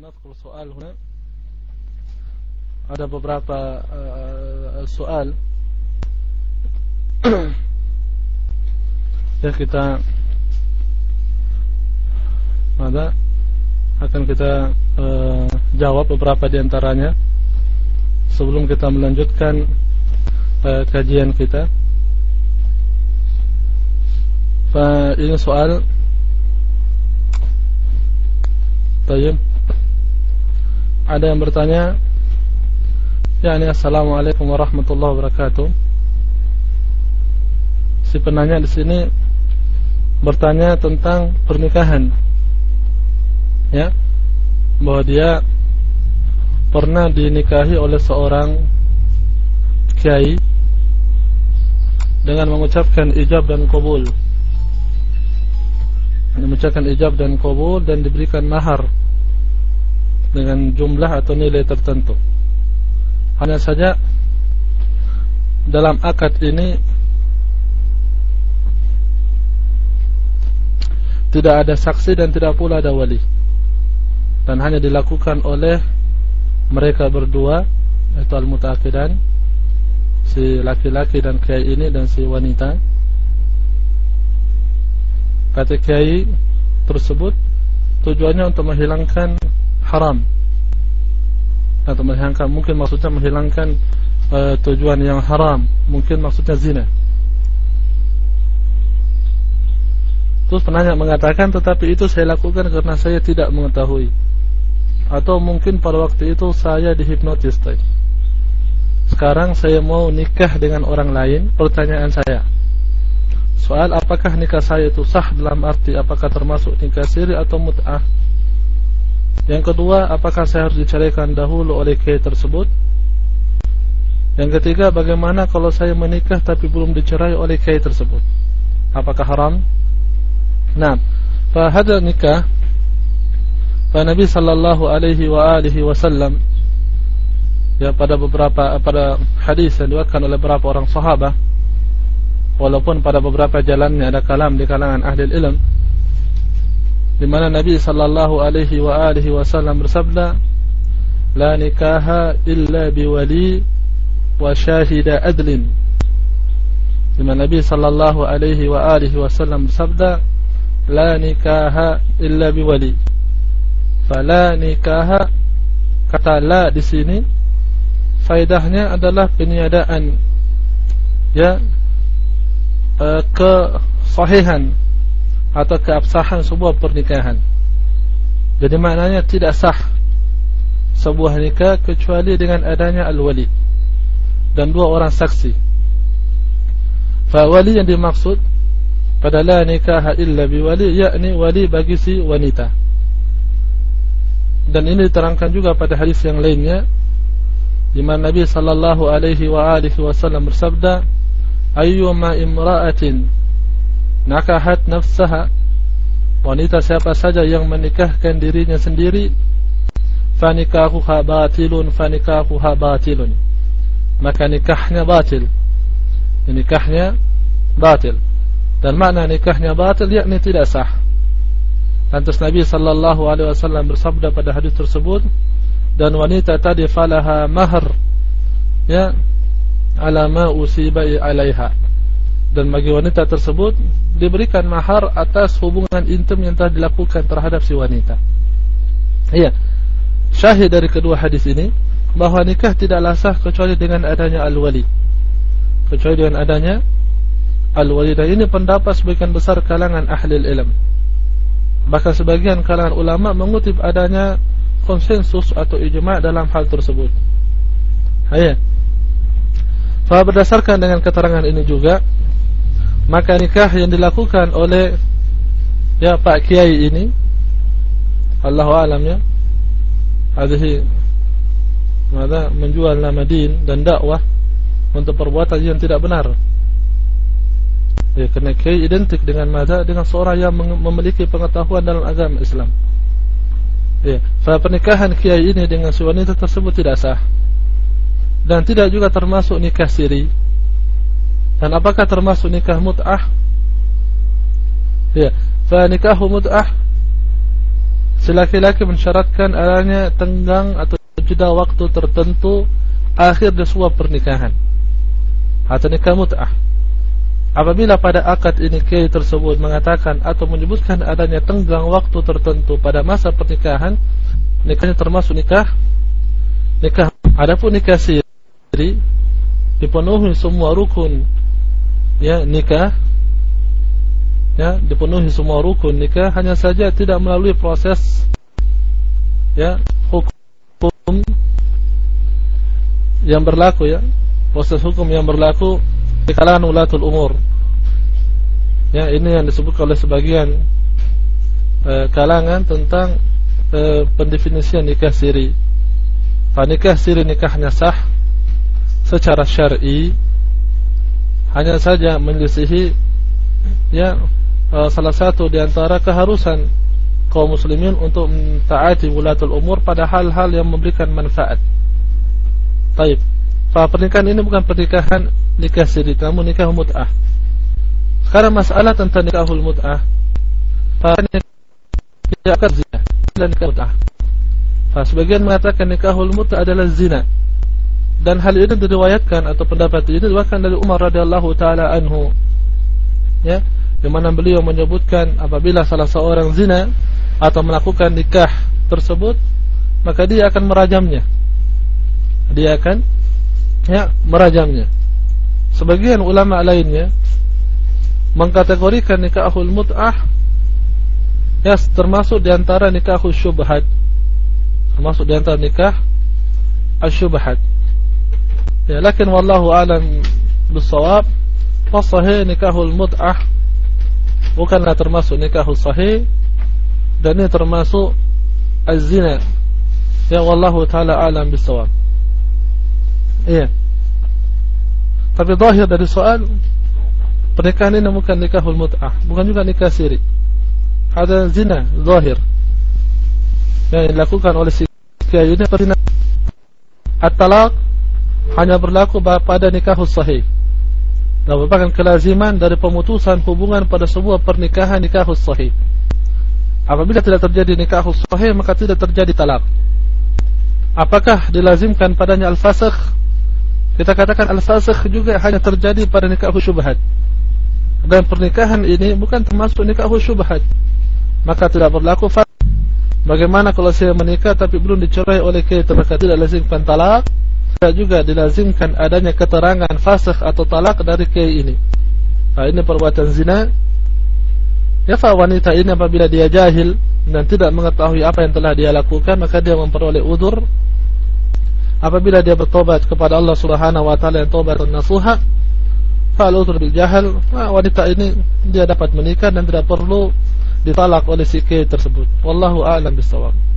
نذكر سؤال هنا. Ada beberapa soal ya kita akan kita jawab beberapa di antaranya sebelum kita melanjutkan kajian kita. Ini soal Tayyib. Ada yang bertanya, yakni assalamualaikum warahmatullahi wabarakatuh. Si penanya di sini bertanya tentang pernikahan, ya, bahwa dia pernah dinikahi oleh seorang kiai dengan mengucapkan ijab dan qabul, mengucapkan ijab dan qabul dan diberikan mahar dengan jumlah atau nilai tertentu. Hanya saja dalam akad ini tidak ada saksi dan tidak pula ada wali, dan hanya dilakukan oleh mereka berdua, yaitu al-mutaakidan, si laki-laki dan kiai ini dan si wanita. Kata kiai tersebut tujuannya untuk menghilangkan haram, atau menghilangkan, mungkin maksudnya menghilangkan tujuan yang haram, mungkin maksudnya zina. Terus penanya mengatakan, tetapi itu saya lakukan karena saya tidak mengetahui, atau mungkin pada waktu itu saya dihipnotis. Sekarang saya mau nikah dengan orang lain. Pertanyaan saya, soal apakah nikah saya itu sah dalam arti apakah termasuk nikah siri atau mut'ah? Yang kedua, apakah saya harus diceraikan dahulu oleh kiai tersebut? Yang ketiga, bagaimana kalau saya menikah tapi belum dicerai oleh kiai tersebut? Apakah haram? Nah, fahada nikah, Nabi sallallahu alaihi wasallam, ya, pada hadis yang diwakilkan oleh beberapa orang sahabat, walaupun pada beberapa jalannya ada kalam di kalangan ahli ilm, di mana Nabi sallallahu alaihi wasallam bersabda, la nikaha illa biwali wa syahida adlin. Di mana Nabi sallallahu alaihi wasallam bersabda, la nikaha illa biwali. Fala nikaha, kata la di sini faedahnya adalah peniadaan, ya, kesahihan atau keabsahan sebuah pernikahan. Jadi maknanya tidak sah sebuah nikah kecuali dengan adanya al-wali dan dua orang saksi. Fa wali yang dimaksud pada la nikaha illa biwali, yakni wali bagi si wanita. Dan ini diterangkan juga pada hadis yang lainnya, di mana Nabi sallallahu alaihi wasallam bersabda, ayyuma imra'atin nakahat nafsaha, wanita siapa saja yang menikahkan dirinya sendiri, fanikahuha batilun, fanikahuha batilun, maka nikahnya batil, nikahnya batil. Dan makna nikahnya batil yakni tidak sah. Lantas Nabi sallallahu alaihi wasallam bersabda pada hadis tersebut, dan wanita tadi falaha mahar, ya, ala ma usiba alaiha, dan bagi wanita tersebut diberikan mahar atas hubungan intim yang telah dilakukan terhadap si wanita. Iya, syahid dari kedua hadis ini bahwa nikah tidaklah sah kecuali dengan adanya al-wali, kecuali dengan adanya al-wali. Dan ini pendapat sebagian besar kalangan ahli ilm. Bahkan sebagian kalangan ulama mengutip adanya konsensus atau ijma' dalam hal tersebut. Iya. Berdasarkan dengan keterangan ini juga, maka nikah yang dilakukan oleh, ya, Pak Kiai ini, Allahu a'lam, ya, hadhihi menjual nama din dan dakwah untuk perbuatan yang tidak benar. Ya, kerana kiai identik dengan dengan seorang yang memiliki pengetahuan dalam agama Islam. Ya, pernikahan kiai ini dengan si wanita tersebut tidak sah, dan tidak juga termasuk nikah siri. Dan apakah termasuk nikah mut'ah? Ya, fa nikahu mut'ah si laki-laki mensyaratkan adanya tenggang atau jeda waktu tertentu akhir dari sebuah pernikahan atau nikah mut'ah. Apabila pada akad ini kiai tersebut mengatakan atau menyebutkan adanya tenggang waktu tertentu pada masa pernikahan, nikahnya termasuk nikah. Adapun nikah siri dipenuhi semua rukun ya nikah, ya dipenuhi semua rukun nikah, hanya saja tidak melalui proses ya hukum yang berlaku, ya proses hukum yang berlaku di kalangan ulatul umur. Ya, ini yang disebut oleh sebagian kalangan tentang pendefinisian nikah siri. Nikah siri nikahnya sah secara syar'i, hanya saja menyelisihi ya salah satu di antara keharusan kaum muslimin untuk mentaati ulatul umur pada hal-hal yang memberikan manfaat. Baik. Pernikahan ini bukan pernikahan nikah siri, namun nikah mut'ah. Sekarang masalah tentang nikahul mut'ah. Nikah zina dan nikah mut'ah. Sebagian mengatakan nikahul mut'ah adalah zina. Dan hal ini diriwayatkan atau pendapat ini diriwayatkan dari Umar radhiyallahu taala anhu. Ya, di mana beliau menyebutkan apabila salah seorang zina atau melakukan nikah tersebut, maka dia akan merajamnya. Dia akan merajamnya. Sebagian ulama lainnya mengkategorikan nikahul mut'ah termasuk di antara nikahul syubhat. Termasuk di antara nikah asyubhat. Ya, lakin wallahu alam bisawab, sahih nikahul mut'ah bukanlah termasuk nikahul sahih, dan ini termasuk az-zina. Ya, wallahu taala alam bisawab. Iya. Tapi zahir dari soal pernikahan ini bukan nikahul mut'ah, bukan juga nikah siri. Ada zina zahir yang dilakukan oleh si kiai ini. At-talaq hanya berlaku pada nikahul sahih, dan merupakan kelaziman dari pemutusan hubungan pada sebuah pernikahan nikahul sahih. Apabila tidak terjadi nikahul sahih, maka tidak terjadi talaq. Apakah dilazimkan padanya al-fasakh? Kita katakan al-fasakh juga hanya terjadi pada nikahul syubhat, dan pernikahan ini bukan termasuk nikahul syubhat, maka tidak berlaku fasakh. Bagaimana kalau saya menikah tapi belum dicerai oleh kiai, maka tidak lazimkan talak. Tidak juga dilazimkan adanya keterangan fasakh atau talak dari kiai ini. Ini perbuatan zina. Ya, wanita ini apabila dia jahil dan tidak mengetahui apa yang telah dia lakukan, maka dia memperoleh udzur. Apabila dia bertobat kepada Allah Subhanahu wa taala yang taubat nasuha, fal udzur bil jahal, wanita ini dia dapat menikah dan tidak perlu ditalak oleh si kiai tersebut. Wallahu a'lam bishawab.